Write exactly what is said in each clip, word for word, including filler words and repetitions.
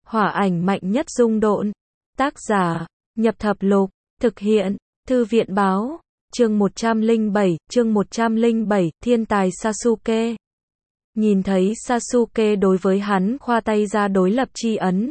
Hỏa ảnh mạnh nhất dung độn. Tác giả, Nhập Thập Lục, thực hiện, Thư viện báo, chương một trăm lẻ bảy, chương một trăm lẻ bảy, thiên tài Sasuke. Nhìn thấy Sasuke đối với hắn khoa tay ra đối lập chi ấn.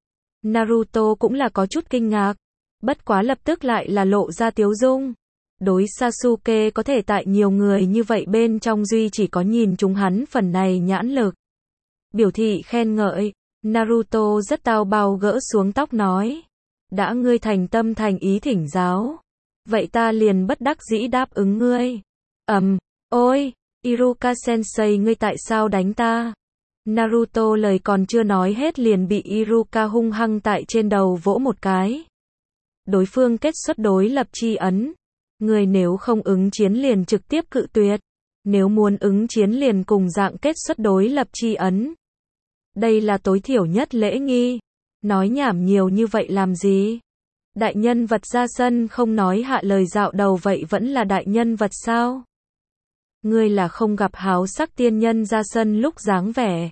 Naruto cũng là có chút kinh ngạc, bất quá lập tức lại là lộ ra tiếu dung. Đối Sasuke có thể tại nhiều người như vậy bên trong duy chỉ có nhìn chúng hắn phần này nhãn lực. Biểu thị khen ngợi, Naruto rất tao bao gỡ xuống tóc nói. Đã ngươi thành tâm thành ý thỉnh giáo. Vậy ta liền bất đắc dĩ đáp ứng ngươi. Ầm, um, ôi, Iruka sensei ngươi tại sao đánh ta? Naruto lời còn chưa nói hết liền bị Iruka hung hăng tại trên đầu vỗ một cái. Đối phương kết xuất đối lập chi ấn. Người nếu không ứng chiến liền trực tiếp cự tuyệt. Nếu muốn ứng chiến liền cùng dạng kết xuất đối lập chi ấn. Đây là tối thiểu nhất lễ nghi. Nói nhảm nhiều như vậy làm gì? Đại nhân vật ra sân không nói hạ lời dạo đầu vậy vẫn là đại nhân vật sao? Ngươi là không gặp háo sắc tiên nhân ra sân lúc dáng vẻ.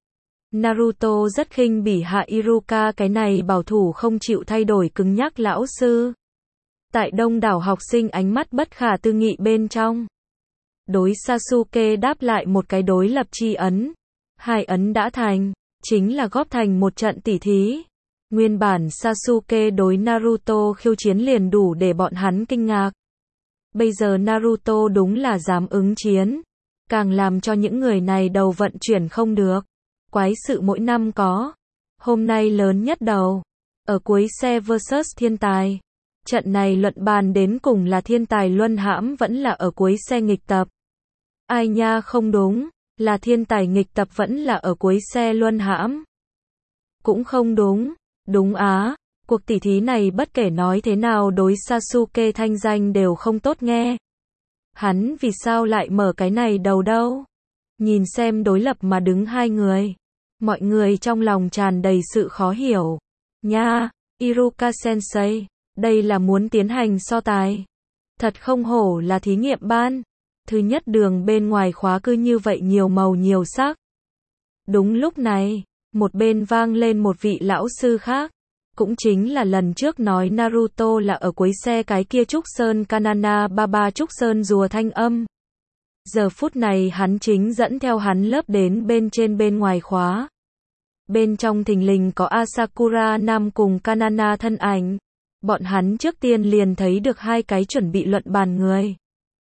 Naruto rất khinh bỉ hạ Iruka cái này bảo thủ không chịu thay đổi cứng nhắc lão sư. Tại đông đảo học sinh ánh mắt bất khả tư nghị bên trong. Đối Sasuke đáp lại một cái đối lập chi ấn. Hai ấn đã thành, chính là góp thành một trận tỉ thí. Nguyên bản Sasuke đối Naruto khiêu chiến liền đủ để bọn hắn kinh ngạc. Bây giờ Naruto đúng là dám ứng chiến. Càng làm cho những người này đầu vận chuyển không được. Quái sự mỗi năm có. Hôm nay lớn nhất đầu. Ở cuối xe versus thiên tài. Trận này luận bàn đến cùng là thiên tài luân hãm vẫn là ở cuối xe nghịch tập. Ai nha không đúng, là thiên tài nghịch tập vẫn là ở cuối xe luân hãm. Cũng không đúng, đúng á, cuộc tỉ thí này bất kể nói thế nào đối Sasuke thanh danh đều không tốt nghe. Hắn vì sao lại mở cái này đầu đâu? Nhìn xem đối lập mà đứng hai người. Mọi người trong lòng tràn đầy sự khó hiểu. Nha, Iruka sensei, đây là muốn tiến hành so tài. Thật không hổ là thí nghiệm ban. Thứ nhất đường bên ngoài khóa cứ như vậy nhiều màu nhiều sắc. Đúng lúc này, một bên vang lên một vị lão sư khác. Cũng chính là lần trước nói Naruto là ở cuối xe cái kia Trúc Sơn Kanana Baba Trúc Sơn rùa thanh âm. Giờ phút này hắn chính dẫn theo hắn lớp đến bên trên bên ngoài khóa. Bên trong thình lình có Asakura Nam cùng Kanana thân ảnh. Bọn hắn trước tiên liền thấy được hai cái chuẩn bị luận bàn người.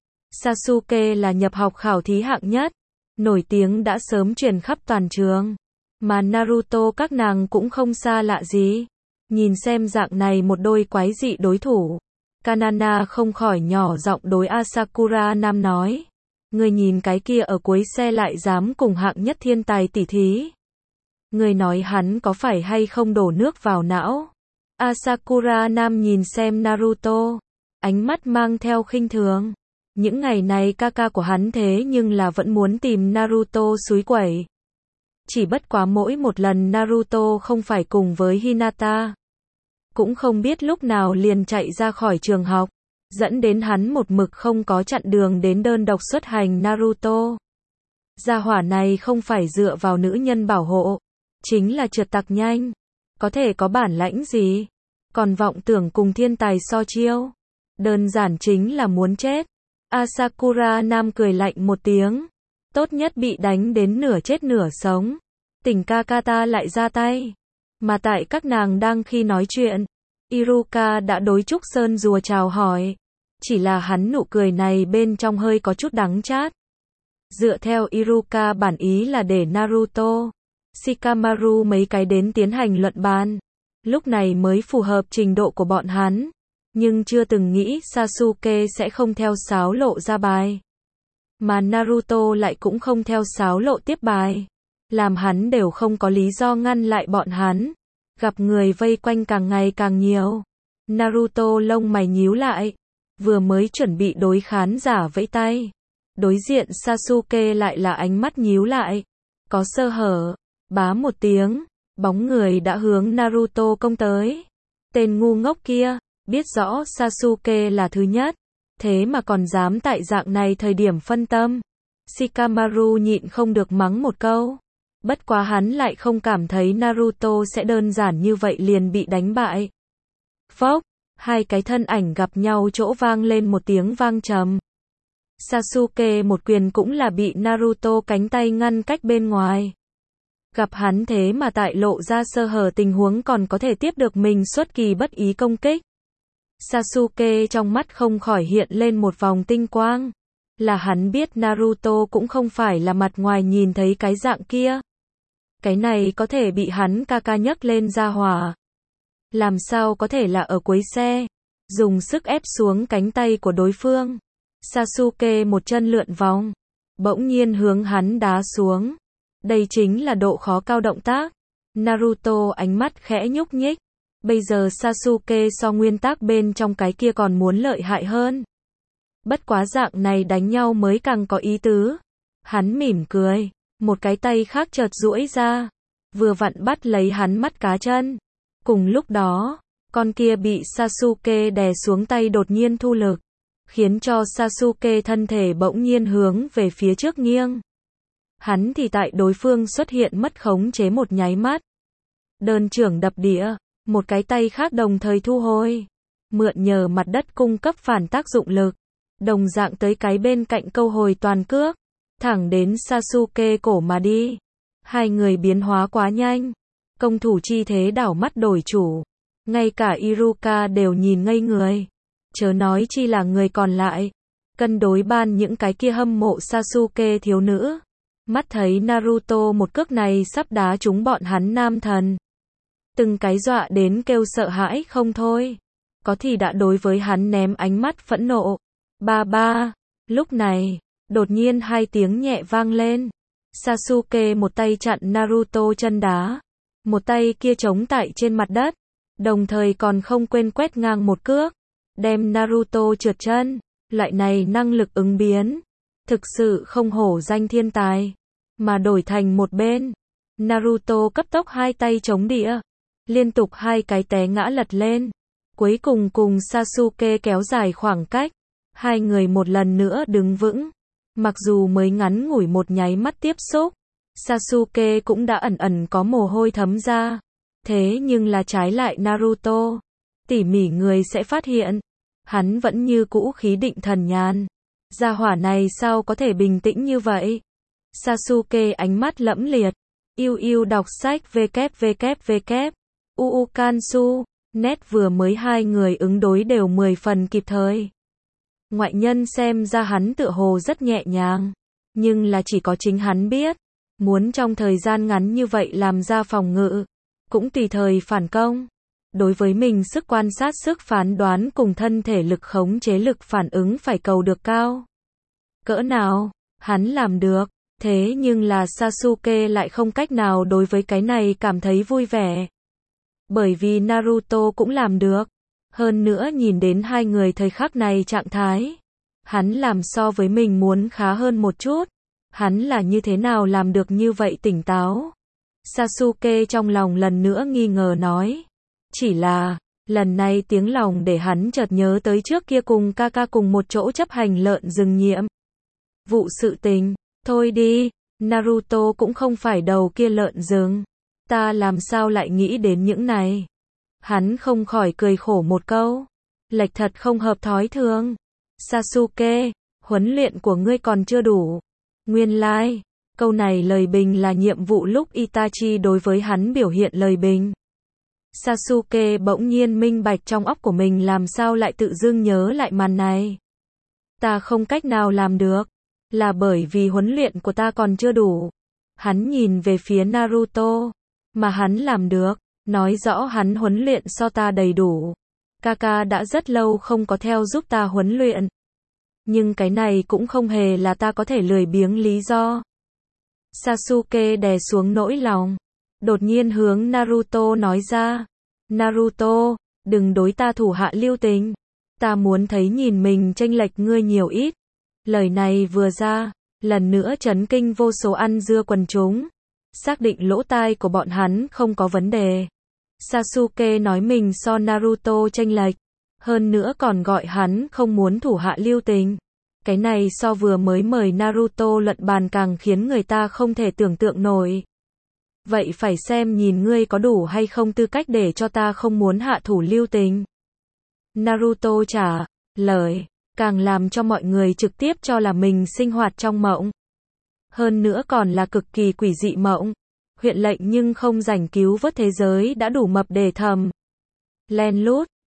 Sasuke là nhập học khảo thí hạng nhất, nổi tiếng đã sớm truyền khắp toàn trường. Mà Naruto các nàng cũng không xa lạ gì. Nhìn xem dạng này một đôi quái dị đối thủ. Kanana không khỏi nhỏ giọng đối Asakura Nam nói. Người nhìn cái kia ở cuối xe lại dám cùng hạng nhất thiên tài tỉ thí. Người nói hắn có phải hay không đổ nước vào não? Asakura Nam nhìn xem Naruto. Ánh mắt mang theo khinh thường. Những ngày này ca ca của hắn thế nhưng là vẫn muốn tìm Naruto xúi quẩy. Chỉ bất quá mỗi một lần Naruto không phải cùng với Hinata. Cũng không biết lúc nào liền chạy ra khỏi trường học. Dẫn đến hắn một mực không có chặn đường đến đơn độc xuất hành Naruto. Gia hỏa này không phải dựa vào nữ nhân bảo hộ. Chính là trượt tặc nhanh. Có thể có bản lãnh gì? Còn vọng tưởng cùng thiên tài so chiêu. Đơn giản chính là muốn chết. Asakura Nam cười lạnh một tiếng. Tốt nhất bị đánh đến nửa chết nửa sống. Tình ca ca ta lại ra tay. Mà tại các nàng đang khi nói chuyện. Iruka đã đối Trúc Sơn rùa chào hỏi. Chỉ là hắn nụ cười này bên trong hơi có chút đắng chát. Dựa theo Iruka bản ý là để Naruto, Shikamaru mấy cái đến tiến hành luận bàn. Lúc này mới phù hợp trình độ của bọn hắn. Nhưng chưa từng nghĩ Sasuke sẽ không theo sáo lộ ra bài. Mà Naruto lại cũng không theo sáo lộ tiếp bài. Làm hắn đều không có lý do ngăn lại bọn hắn. Gặp người vây quanh càng ngày càng nhiều. Naruto lông mày nhíu lại. Vừa mới chuẩn bị đối khán giả vẫy tay. Đối diện Sasuke lại là ánh mắt nhíu lại. Có sơ hở. Bá một tiếng. Bóng người đã hướng Naruto công tới. Tên ngu ngốc kia. Biết rõ Sasuke là thứ nhất. Thế mà còn dám tại dạng này thời điểm phân tâm. Shikamaru nhịn không được mắng một câu. Bất quá hắn lại không cảm thấy Naruto sẽ đơn giản như vậy liền bị đánh bại. Phốc, hai cái thân ảnh gặp nhau chỗ vang lên một tiếng vang trầm. Sasuke một quyền cũng là bị Naruto cánh tay ngăn cách bên ngoài. Gặp hắn thế mà tại lộ ra sơ hở tình huống còn có thể tiếp được mình xuất kỳ bất ý công kích. Sasuke trong mắt không khỏi hiện lên một vòng tinh quang. Là hắn biết Naruto cũng không phải là mặt ngoài nhìn thấy cái dạng kia. Cái này có thể bị hắn ca ca nhấc lên ra hỏa. Làm sao có thể là ở cuối xe. Dùng sức ép xuống cánh tay của đối phương. Sasuke một chân lượn vòng. Bỗng nhiên hướng hắn đá xuống. Đây chính là độ khó cao động tác. Naruto ánh mắt khẽ nhúc nhích. Bây giờ Sasuke so nguyên tắc bên trong cái kia còn muốn lợi hại hơn. Bất quá dạng này đánh nhau mới càng có ý tứ. Hắn mỉm cười. Một cái tay khác chợt duỗi ra. Vừa vặn bắt lấy hắn mắt cá chân. Cùng lúc đó, con kia bị Sasuke đè xuống tay đột nhiên thu lực. Khiến cho Sasuke thân thể bỗng nhiên hướng về phía trước nghiêng. Hắn thì tại đối phương xuất hiện mất khống chế một nháy mắt. Đơn trưởng đập địa, một cái tay khác đồng thời thu hồi. Mượn nhờ mặt đất cung cấp phản tác dụng lực. Đồng dạng tới cái bên cạnh câu hồi toàn cước. Thẳng đến Sasuke cổ mà đi. Hai người biến hóa quá nhanh. Công thủ chi thế đảo mắt đổi chủ. Ngay cả Iruka đều nhìn ngây người. Chớ nói chi là người còn lại. Cân đối ban những cái kia hâm mộ Sasuke thiếu nữ. Mắt thấy Naruto một cước này sắp đá trúng bọn hắn nam thần. Từng cái dọa đến kêu sợ hãi không thôi. Có thì đã đối với hắn ném ánh mắt phẫn nộ. Ba ba. Lúc này, đột nhiên hai tiếng nhẹ vang lên. Sasuke một tay chặn Naruto chân đá. Một tay kia chống tại trên mặt đất. Đồng thời còn không quên quét ngang một cước. Đem Naruto trượt chân. Loại này năng lực ứng biến. Thực sự không hổ danh thiên tài. Mà đổi thành một bên. Naruto cấp tốc hai tay chống địa. Liên tục hai cái té ngã lật lên. Cuối cùng cùng Sasuke kéo dài khoảng cách. Hai người một lần nữa đứng vững. Mặc dù mới ngắn ngủi một nháy mắt tiếp xúc. Sasuke cũng đã ẩn ẩn có mồ hôi thấm ra. Thế nhưng là trái lại Naruto. Tỉ mỉ người sẽ phát hiện. Hắn vẫn như cũ khí định thần nhàn. Gia hỏa này sao có thể bình tĩnh như vậy? Sasuke ánh mắt lẫm liệt. Yêu yêu đọc sách www. Uukansu. Nét vừa mới hai người ứng đối đều mười phần kịp thời. Ngoại nhân xem ra hắn tựa hồ rất nhẹ nhàng. Nhưng là chỉ có chính hắn biết. Muốn trong thời gian ngắn như vậy làm ra phòng ngự. Cũng tùy thời phản công. Đối với mình sức quan sát sức phán đoán cùng thân thể lực khống chế lực phản ứng phải cầu được cao. Cỡ nào, hắn làm được. Thế nhưng là Sasuke lại không cách nào đối với cái này cảm thấy vui vẻ. Bởi vì Naruto cũng làm được. Hơn nữa nhìn đến hai người thời khắc này trạng thái. Hắn làm so với mình muốn khá hơn một chút. Hắn là như thế nào làm được như vậy tỉnh táo? Sasuke trong lòng lần nữa nghi ngờ nói. Chỉ là, lần này tiếng lòng để hắn chợt nhớ tới trước kia cùng ca ca cùng một chỗ chấp hành lợn rừng nhiệm. Vụ sự tình, thôi đi, Naruto cũng không phải đầu kia lợn rừng. Ta làm sao lại nghĩ đến những này? Hắn không khỏi cười khổ một câu. Lệch thật không hợp thói thường. Sasuke, huấn luyện của ngươi còn chưa đủ. Nguyên lai, like, câu này lời bình là nhiệm vụ lúc Itachi đối với hắn biểu hiện lời bình. Sasuke bỗng nhiên minh bạch trong óc của mình làm sao lại tự dưng nhớ lại màn này. Ta không cách nào làm được. Là bởi vì huấn luyện của ta còn chưa đủ. Hắn nhìn về phía Naruto. Mà hắn làm được. Nói rõ hắn huấn luyện so ta đầy đủ. Kaka đã rất lâu không có theo giúp ta huấn luyện. Nhưng cái này cũng không hề là ta có thể lười biếng lý do. Sasuke đè xuống nỗi lòng. Đột nhiên hướng Naruto nói ra. Naruto, đừng đối ta thủ hạ lưu tình. Ta muốn thấy nhìn mình chênh lệch ngươi nhiều ít. Lời này vừa ra, lần nữa chấn kinh vô số ăn dưa quần chúng. Xác định lỗ tai của bọn hắn không có vấn đề. Sasuke nói mình so Naruto chênh lệch. Hơn nữa còn gọi hắn không muốn thủ hạ lưu tình. Cái này so vừa mới mời Naruto luận bàn càng khiến người ta không thể tưởng tượng nổi. Vậy phải xem nhìn ngươi có đủ hay không tư cách để cho ta không muốn hạ thủ lưu tình. Naruto trả lời, càng làm cho mọi người trực tiếp cho là mình sinh hoạt trong mộng. Hơn nữa còn là cực kỳ quỷ dị mộng. Huyện lệnh nhưng không rảnh cứu vớt thế giới đã đủ mập để thầm. Len lút,